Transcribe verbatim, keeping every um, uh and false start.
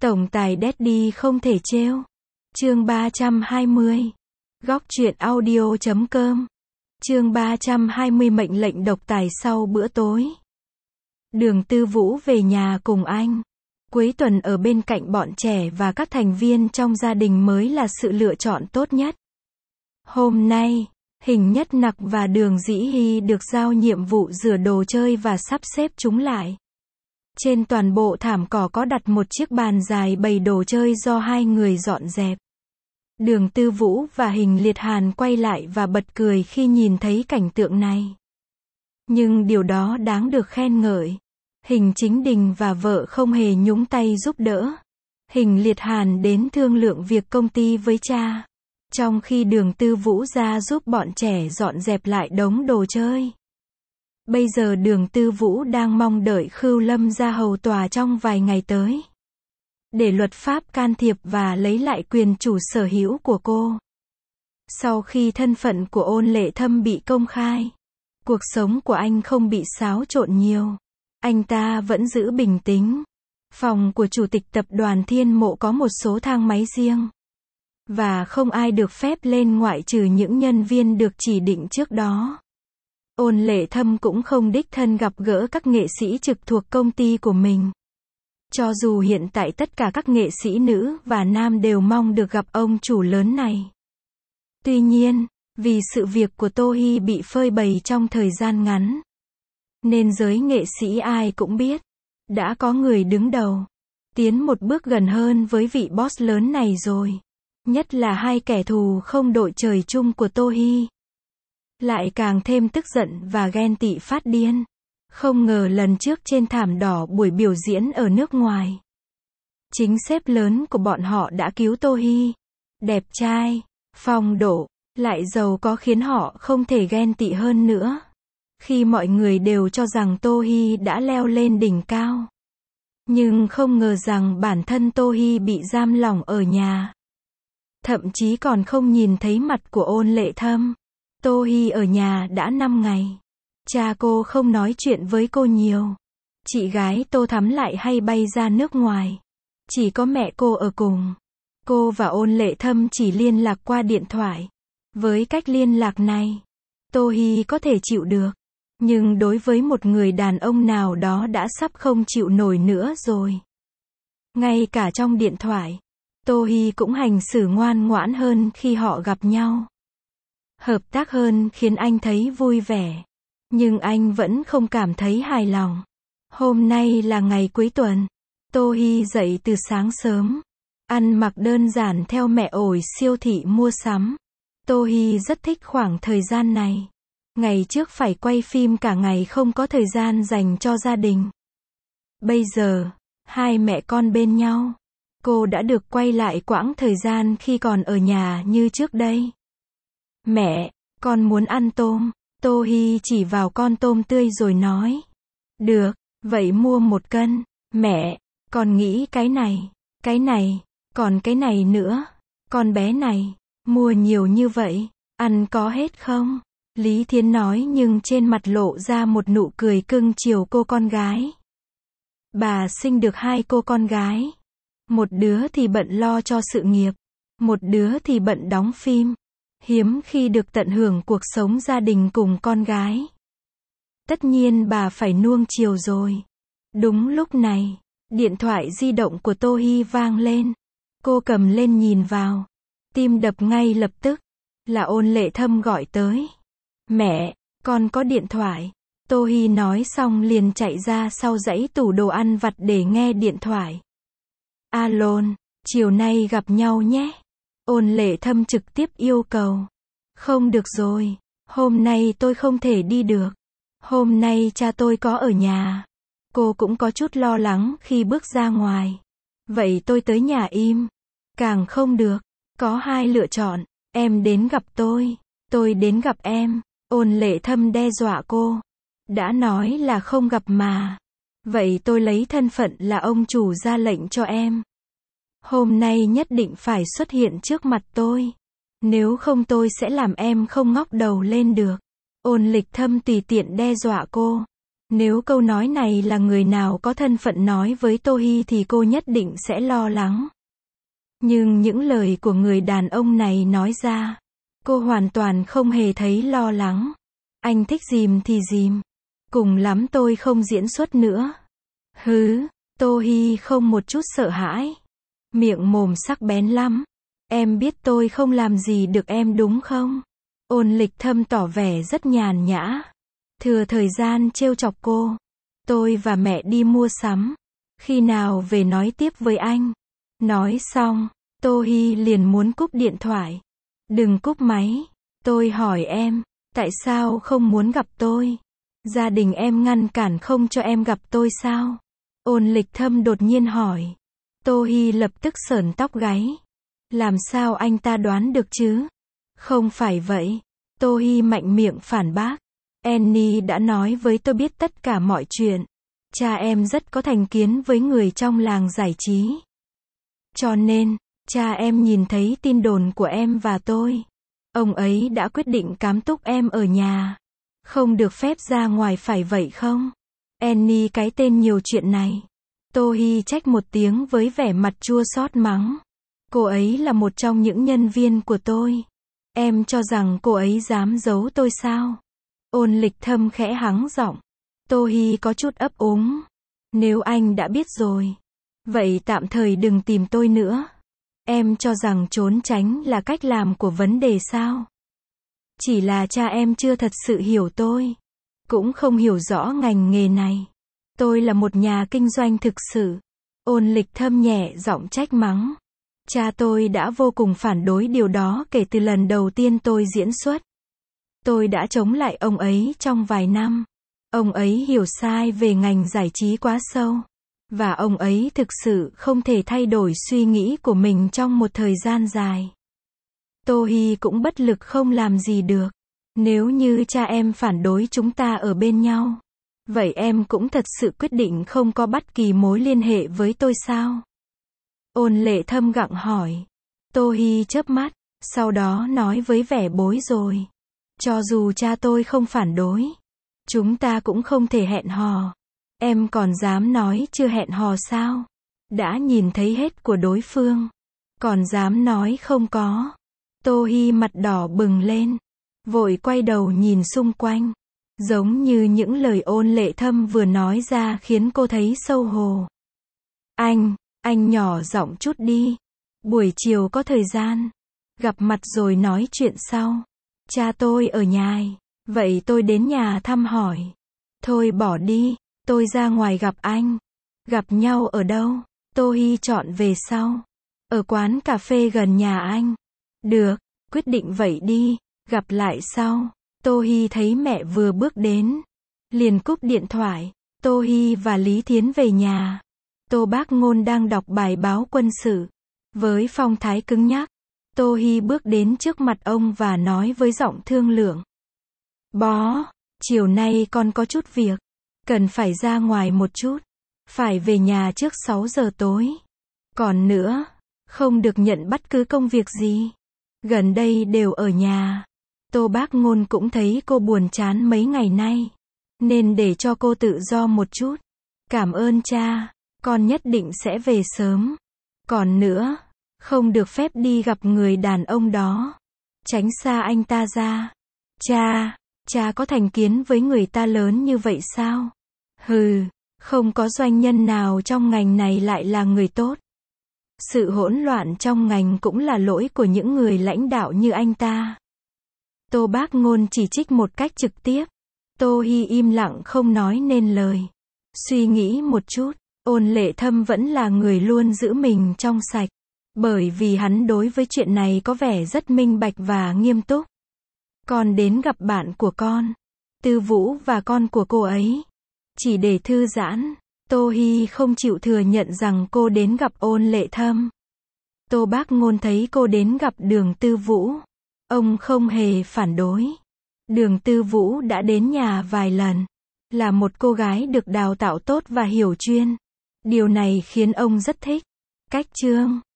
Tổng tài Daddy không thể trêu. Chương ba trăm hai mươi. Góc truyện audio chấm com. Chương ba trăm hai mươi mệnh lệnh độc tài sau bữa tối. Đường Tư Vũ về nhà cùng anh. Cuối tuần ở bên cạnh bọn trẻ và các thành viên trong gia đình mới là sự lựa chọn tốt nhất. Hôm nay, Hình Nhất Nặc và Đường Dĩ Hy được giao nhiệm vụ rửa đồ chơi và sắp xếp chúng lại. Trên toàn bộ thảm cỏ có đặt một chiếc bàn dài bày đồ chơi do hai người dọn dẹp. Đường Tư Vũ và Hình Liệt Hàn quay lại và bật cười khi nhìn thấy cảnh tượng này. Nhưng điều đó đáng được khen ngợi. Hình Chính Đình và vợ không hề nhúng tay giúp đỡ. Hình Liệt Hàn đến thương lượng việc công ty với cha, trong khi Đường Tư Vũ ra giúp bọn trẻ dọn dẹp lại đống đồ chơi. Bây giờ Đường Tư Vũ đang mong đợi Khưu Lâm ra hầu tòa trong vài ngày tới, để luật pháp can thiệp và lấy lại quyền chủ sở hữu của cô. Sau khi thân phận của Ôn Lệ Thâm bị công khai, cuộc sống của anh không bị xáo trộn nhiều. Anh ta vẫn giữ bình tĩnh. Phòng của Chủ tịch Tập đoàn Thiên Mộ có một số thang máy riêng, và không ai được phép lên ngoại trừ những nhân viên được chỉ định trước đó. Ôn Lệ Thâm cũng không đích thân gặp gỡ các nghệ sĩ trực thuộc công ty của mình. Cho dù hiện tại tất cả các nghệ sĩ nữ và nam đều mong được gặp ông chủ lớn này. Tuy nhiên, vì sự việc của Tô Hy bị phơi bày trong thời gian ngắn, nên giới nghệ sĩ ai cũng biết, đã có người đứng đầu, tiến một bước gần hơn với vị boss lớn này rồi. Nhất là hai kẻ thù không đội trời chung của Tô Hy. Lại càng thêm tức giận và ghen tị phát điên. Không ngờ lần trước trên thảm đỏ buổi biểu diễn ở nước ngoài, chính sếp lớn của bọn họ đã cứu Tô Hy. Đẹp trai, phong độ, lại giàu có khiến họ không thể ghen tị hơn nữa. Khi mọi người đều cho rằng Tô Hy đã leo lên đỉnh cao, nhưng không ngờ rằng bản thân Tô Hy bị giam lỏng ở nhà. Thậm chí còn không nhìn thấy mặt của Ôn Lệ Thâm. Tô Hy ở nhà đã năm ngày. Cha cô không nói chuyện với cô nhiều. Chị gái Tô Thắm lại hay bay ra nước ngoài. Chỉ có mẹ cô ở cùng. Cô và Ôn Lệ Thâm chỉ liên lạc qua điện thoại. Với cách liên lạc này, Tô Hy có thể chịu được. Nhưng đối với một người đàn ông nào đó đã sắp không chịu nổi nữa rồi. Ngay cả trong điện thoại, Tô Hy cũng hành xử ngoan ngoãn hơn khi họ gặp nhau. Hợp tác hơn khiến anh thấy vui vẻ. Nhưng anh vẫn không cảm thấy hài lòng. Hôm nay là ngày cuối tuần. Tô Hy dậy từ sáng sớm, ăn mặc đơn giản theo mẹ ổi siêu thị mua sắm. Tô Hy rất thích khoảng thời gian này. Ngày trước phải quay phim cả ngày không có thời gian dành cho gia đình. Bây giờ, hai mẹ con bên nhau. Cô đã được quay lại quãng thời gian khi còn ở nhà như trước đây. Mẹ, con muốn ăn tôm. Tô Hy chỉ vào con tôm tươi rồi nói. Được, vậy mua một cân. Mẹ, con nghĩ cái này, cái này, còn cái này nữa. Con bé này, mua nhiều như vậy, ăn có hết không? Lý Thiến nói nhưng trên mặt lộ ra một nụ cười cưng chiều cô con gái. Bà sinh được hai cô con gái. Một đứa thì bận lo cho sự nghiệp, một đứa thì bận đóng phim. Hiếm khi được tận hưởng cuộc sống gia đình cùng con gái. Tất nhiên bà phải nuông chiều rồi. Đúng lúc này, điện thoại di động của Tô Hy vang lên. Cô cầm lên nhìn vào. Tim đập ngay lập tức. Là Ôn Lệ Thâm gọi tới. Mẹ, con có điện thoại. Tô Hy nói xong liền chạy ra sau dãy tủ đồ ăn vặt để nghe điện thoại. Alo, chiều nay gặp nhau nhé. Ôn Lệ Thâm trực tiếp yêu cầu. Không được rồi, hôm nay tôi không thể đi được. Hôm nay cha tôi có ở nhà. Cô cũng có chút lo lắng khi bước ra ngoài. Vậy tôi tới nhà im. Càng không được. Có hai lựa chọn. Em đến gặp tôi. Tôi đến gặp em. Ôn Lệ Thâm đe dọa cô. Đã nói là không gặp mà. Vậy tôi lấy thân phận là ông chủ ra lệnh cho em. Hôm nay nhất định phải xuất hiện trước mặt tôi. Nếu không tôi sẽ làm em không ngóc đầu lên được. Ôn Lịch Thâm tùy tiện đe dọa cô. Nếu câu nói này là người nào có thân phận nói với Tô Hi thì cô nhất định sẽ lo lắng. Nhưng những lời của người đàn ông này nói ra, cô hoàn toàn không hề thấy lo lắng. Anh thích dìm thì dìm. Cùng lắm tôi không diễn xuất nữa. Hứ, Tô Hi không một chút sợ hãi. Miệng mồm sắc bén lắm. Em biết tôi không làm gì được em đúng không? Ôn Lịch Thâm tỏ vẻ rất nhàn nhã. Thừa thời gian trêu chọc cô. Tôi và mẹ đi mua sắm. Khi nào về nói tiếp với anh. Nói xong, Tô Hi liền muốn cúp điện thoại. Đừng cúp máy. Tôi hỏi em, tại sao không muốn gặp tôi? Gia đình em ngăn cản không cho em gặp tôi sao? Ôn Lịch Thâm đột nhiên hỏi. Tô Hi lập tức sởn tóc gáy. Làm sao anh ta đoán được chứ? Không phải vậy. Tô Hi mạnh miệng phản bác. Annie đã nói với tôi biết tất cả mọi chuyện. Cha em rất có thành kiến với người trong làng giải trí. Cho nên, cha em nhìn thấy tin đồn của em và tôi. Ông ấy đã quyết định cám túc em ở nhà. Không được phép ra ngoài phải vậy không? Annie cái tên nhiều chuyện này. Tô Hi trách một tiếng với vẻ mặt chua xót mắng. Cô ấy là một trong những nhân viên của tôi. Em cho rằng cô ấy dám giấu tôi sao? Ôn Lịch Thâm khẽ hắng giọng. Tô Hi có chút ấp úng. Nếu anh đã biết rồi, vậy tạm thời đừng tìm tôi nữa. Em cho rằng trốn tránh là cách làm của vấn đề sao? Chỉ là cha em chưa thật sự hiểu tôi. Cũng không hiểu rõ ngành nghề này. Tôi là một nhà kinh doanh thực sự. Ôn Lịch Thâm nhẹ giọng trách mắng. Cha tôi đã vô cùng phản đối điều đó kể từ lần đầu tiên tôi diễn xuất. Tôi đã chống lại ông ấy trong vài năm. Ông ấy hiểu sai về ngành giải trí quá sâu. Và ông ấy thực sự không thể thay đổi suy nghĩ của mình trong một thời gian dài. Tô Hi cũng bất lực không làm gì được. Nếu như cha em phản đối chúng ta ở bên nhau, vậy em cũng thật sự quyết định không có bất kỳ mối liên hệ với tôi sao? Ôn Lệ Thâm gặng hỏi. Tô Hi chớp mắt, sau đó nói với vẻ bối rối. Cho dù cha tôi không phản đối, chúng ta cũng không thể hẹn hò. Em còn dám nói chưa hẹn hò sao? Đã nhìn thấy hết của đối phương, còn dám nói không có. Tô Hi mặt đỏ bừng lên, vội quay đầu nhìn xung quanh. Giống như những lời Ôn Lệ Thâm vừa nói ra khiến cô thấy xấu hổ. Anh, anh nhỏ giọng chút đi. Buổi chiều có thời gian, gặp mặt rồi nói chuyện sau. Cha tôi ở nhà, vậy tôi đến nhà thăm hỏi. Thôi bỏ đi, tôi ra ngoài gặp anh. Gặp nhau ở đâu? Tô Hi chọn về sau. Ở quán cà phê gần nhà anh. Được, quyết định vậy đi, gặp lại sau. Tô Hi thấy mẹ vừa bước đến, liền cúp điện thoại. Tô Hi và Lý Thiến về nhà. Tô Bác Ngôn đang đọc bài báo quân sự. Với phong thái cứng nhắc, Tô Hi bước đến trước mặt ông và nói với giọng thương lượng. Bó, chiều nay con có chút việc, cần phải ra ngoài một chút, phải về nhà trước sáu giờ tối. Còn nữa, không được nhận bất cứ công việc gì. Gần đây đều ở nhà. Tô Bác Ngôn cũng thấy cô buồn chán mấy ngày nay, nên để cho cô tự do một chút. Cảm ơn cha, con nhất định sẽ về sớm. Còn nữa, không được phép đi gặp người đàn ông đó. Tránh xa anh ta ra. Cha, cha có thành kiến với người ta lớn như vậy sao? Hừ, không có doanh nhân nào trong ngành này lại là người tốt. Sự hỗn loạn trong ngành cũng là lỗi của những người lãnh đạo như anh ta. Tô Bác Ngôn chỉ trích một cách trực tiếp. Tô Hi im lặng không nói nên lời. Suy nghĩ một chút, Ôn Lệ Thâm vẫn là người luôn giữ mình trong sạch. Bởi vì hắn đối với chuyện này có vẻ rất minh bạch và nghiêm túc. Con đến gặp bạn của con, Tư Vũ và con của cô ấy, chỉ để thư giãn. Tô Hi không chịu thừa nhận rằng cô đến gặp Ôn Lệ Thâm. Tô Bác Ngôn thấy cô đến gặp Đường Tư Vũ, ông không hề phản đối. Đường Tư Vũ đã đến nhà vài lần, là một cô gái được đào tạo tốt và hiểu chuyên. Điều này khiến ông rất thích. Cách chương